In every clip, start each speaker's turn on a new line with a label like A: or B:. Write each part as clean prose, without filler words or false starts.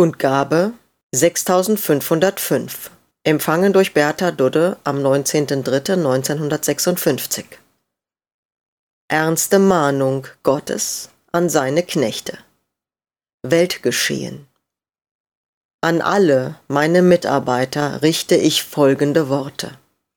A: Kundgabe 6505. Empfangen durch Bertha Dudde am 19.03.1956. Ernste Mahnung Gottes an seine Knechte. Weltgeschehen. An alle meine Mitarbeiter richte ich folgende Worte.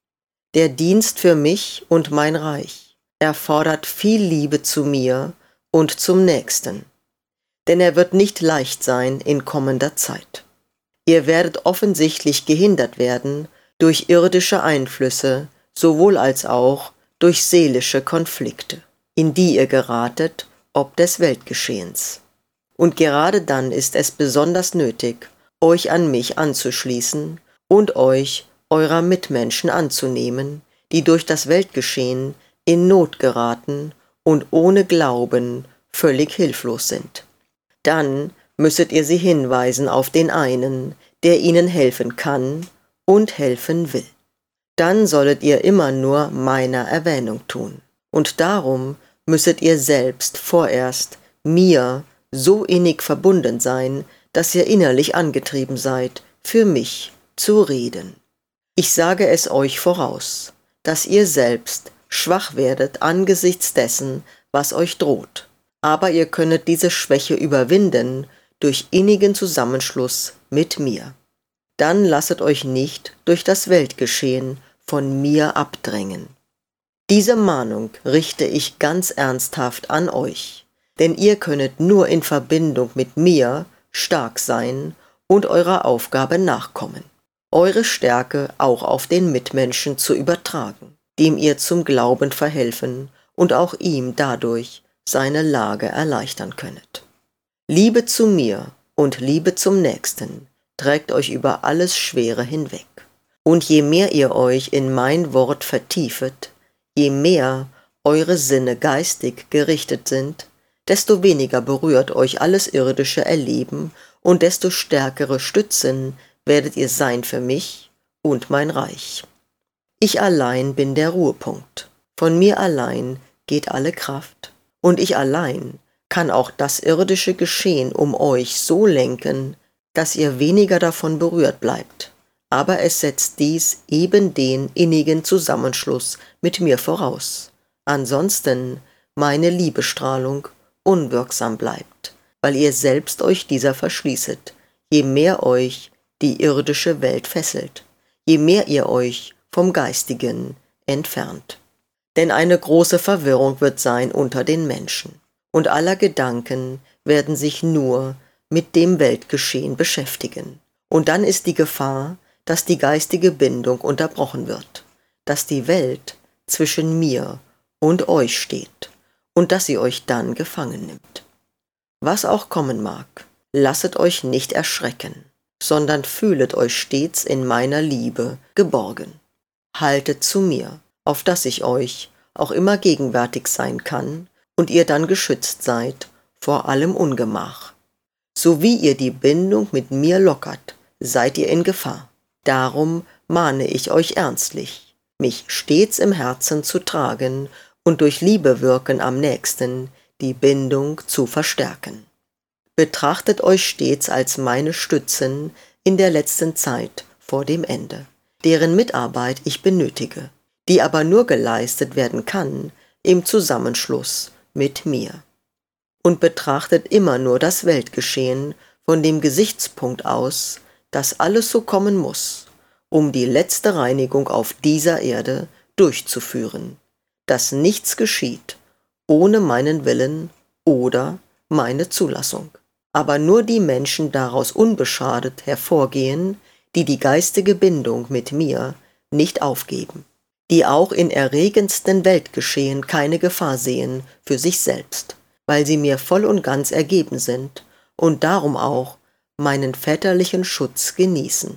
A: Der Dienst für mich und mein Reich erfordert viel Liebe zu mir und zum Nächsten, denn er wird nicht leicht sein in kommender Zeit. Ihr werdet offensichtlich gehindert werden durch irdische Einflüsse, sowohl als auch durch seelische Konflikte, in die ihr geratet, ob des Weltgeschehens. Und gerade dann ist es besonders nötig, euch an mich anzuschließen und euch eurer Mitmenschen anzunehmen, die durch das Weltgeschehen in Not geraten und ohne Glauben völlig hilflos sind. Dann müsstet ihr sie hinweisen auf den einen, der ihnen helfen kann und helfen will. Dann solltet ihr immer nur meiner Erwähnung tun. Und darum müsstet ihr selbst vorerst mir so innig verbunden sein, dass ihr innerlich angetrieben seid, für mich zu reden. Ich sage es euch voraus, dass ihr selbst schwach werdet angesichts dessen, was euch droht. Aber ihr könnet diese Schwäche überwinden durch innigen Zusammenschluss mit mir. Dann lasset euch nicht durch das Weltgeschehen von mir abdrängen. Diese Mahnung richte ich ganz ernsthaft an euch, denn ihr könnet nur in Verbindung mit mir stark sein und eurer Aufgabe nachkommen, eure Stärke auch auf den Mitmenschen zu übertragen, dem ihr zum Glauben verhelfen und auch ihm dadurch seine Lage erleichtern könnet. Liebe zu mir und Liebe zum Nächsten trägt euch über alles Schwere hinweg. Und je mehr ihr euch in mein Wort vertiefet, je mehr eure Sinne geistig gerichtet sind, desto weniger berührt euch alles irdische Erleben und desto stärkere Stützen werdet ihr sein für mich und mein Reich. Ich allein bin der Ruhepunkt. Von mir allein geht alle Kraft. Und ich allein kann auch das irdische Geschehen um euch so lenken, dass ihr weniger davon berührt bleibt. Aber es setzt dies eben den innigen Zusammenschluss mit mir voraus. Ansonsten meine Liebestrahlung unwirksam bleibt, weil ihr selbst euch dieser verschließet, je mehr euch die irdische Welt fesselt, je mehr ihr euch vom Geistigen entfernt. Denn eine große Verwirrung wird sein unter den Menschen, und aller Gedanken werden sich nur mit dem Weltgeschehen beschäftigen. Und dann ist die Gefahr, dass die geistige Bindung unterbrochen wird, dass die Welt zwischen mir und euch steht und dass sie euch dann gefangen nimmt. Was auch kommen mag, lasset euch nicht erschrecken, sondern fühlet euch stets in meiner Liebe geborgen. Haltet zu mir, auf dass ich euch auch immer gegenwärtig sein kann und ihr dann geschützt seid vor allem Ungemach. So wie ihr die Bindung mit mir lockert, seid ihr in Gefahr. Darum mahne ich euch ernstlich, mich stets im Herzen zu tragen und durch Liebe wirken am nächsten die Bindung zu verstärken. Betrachtet euch stets als meine Stützen in der letzten Zeit vor dem Ende, deren Mitarbeit ich benötige, die aber nur geleistet werden kann im Zusammenschluss mit mir. Und betrachtet immer nur das Weltgeschehen von dem Gesichtspunkt aus, dass alles so kommen muss, um die letzte Reinigung auf dieser Erde durchzuführen, dass nichts geschieht ohne meinen Willen oder meine Zulassung, aber nur die Menschen daraus unbeschadet hervorgehen, die die geistige Bindung mit mir nicht aufgeben, die auch in erregendsten Weltgeschehen keine Gefahr sehen für sich selbst, weil sie mir voll und ganz ergeben sind und darum auch meinen väterlichen Schutz genießen.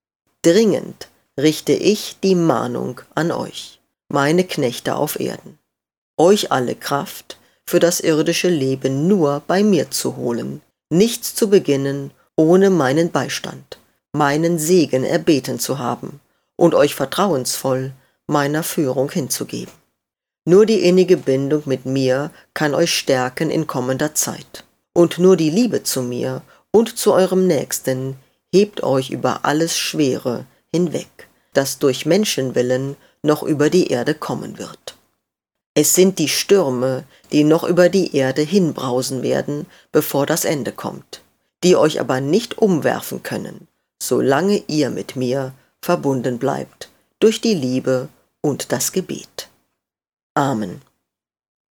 A: Dringend richte ich die Mahnung an euch, meine Knechte auf Erden, euch alle Kraft für das irdische Leben nur bei mir zu holen, nichts zu beginnen ohne meinen Beistand, meinen Segen erbeten zu haben und euch vertrauensvoll meiner Führung hinzugeben. Nur die innige Bindung mit mir kann euch stärken in kommender Zeit, und nur die Liebe zu mir und zu eurem Nächsten hebt euch über alles Schwere hinweg, das durch Menschenwillen noch über die Erde kommen wird. Es sind die Stürme, die noch über die Erde hinbrausen werden, bevor das Ende kommt, die euch aber nicht umwerfen können, solange ihr mit mir verbunden bleibt durch die Liebe und das Gebet. Amen.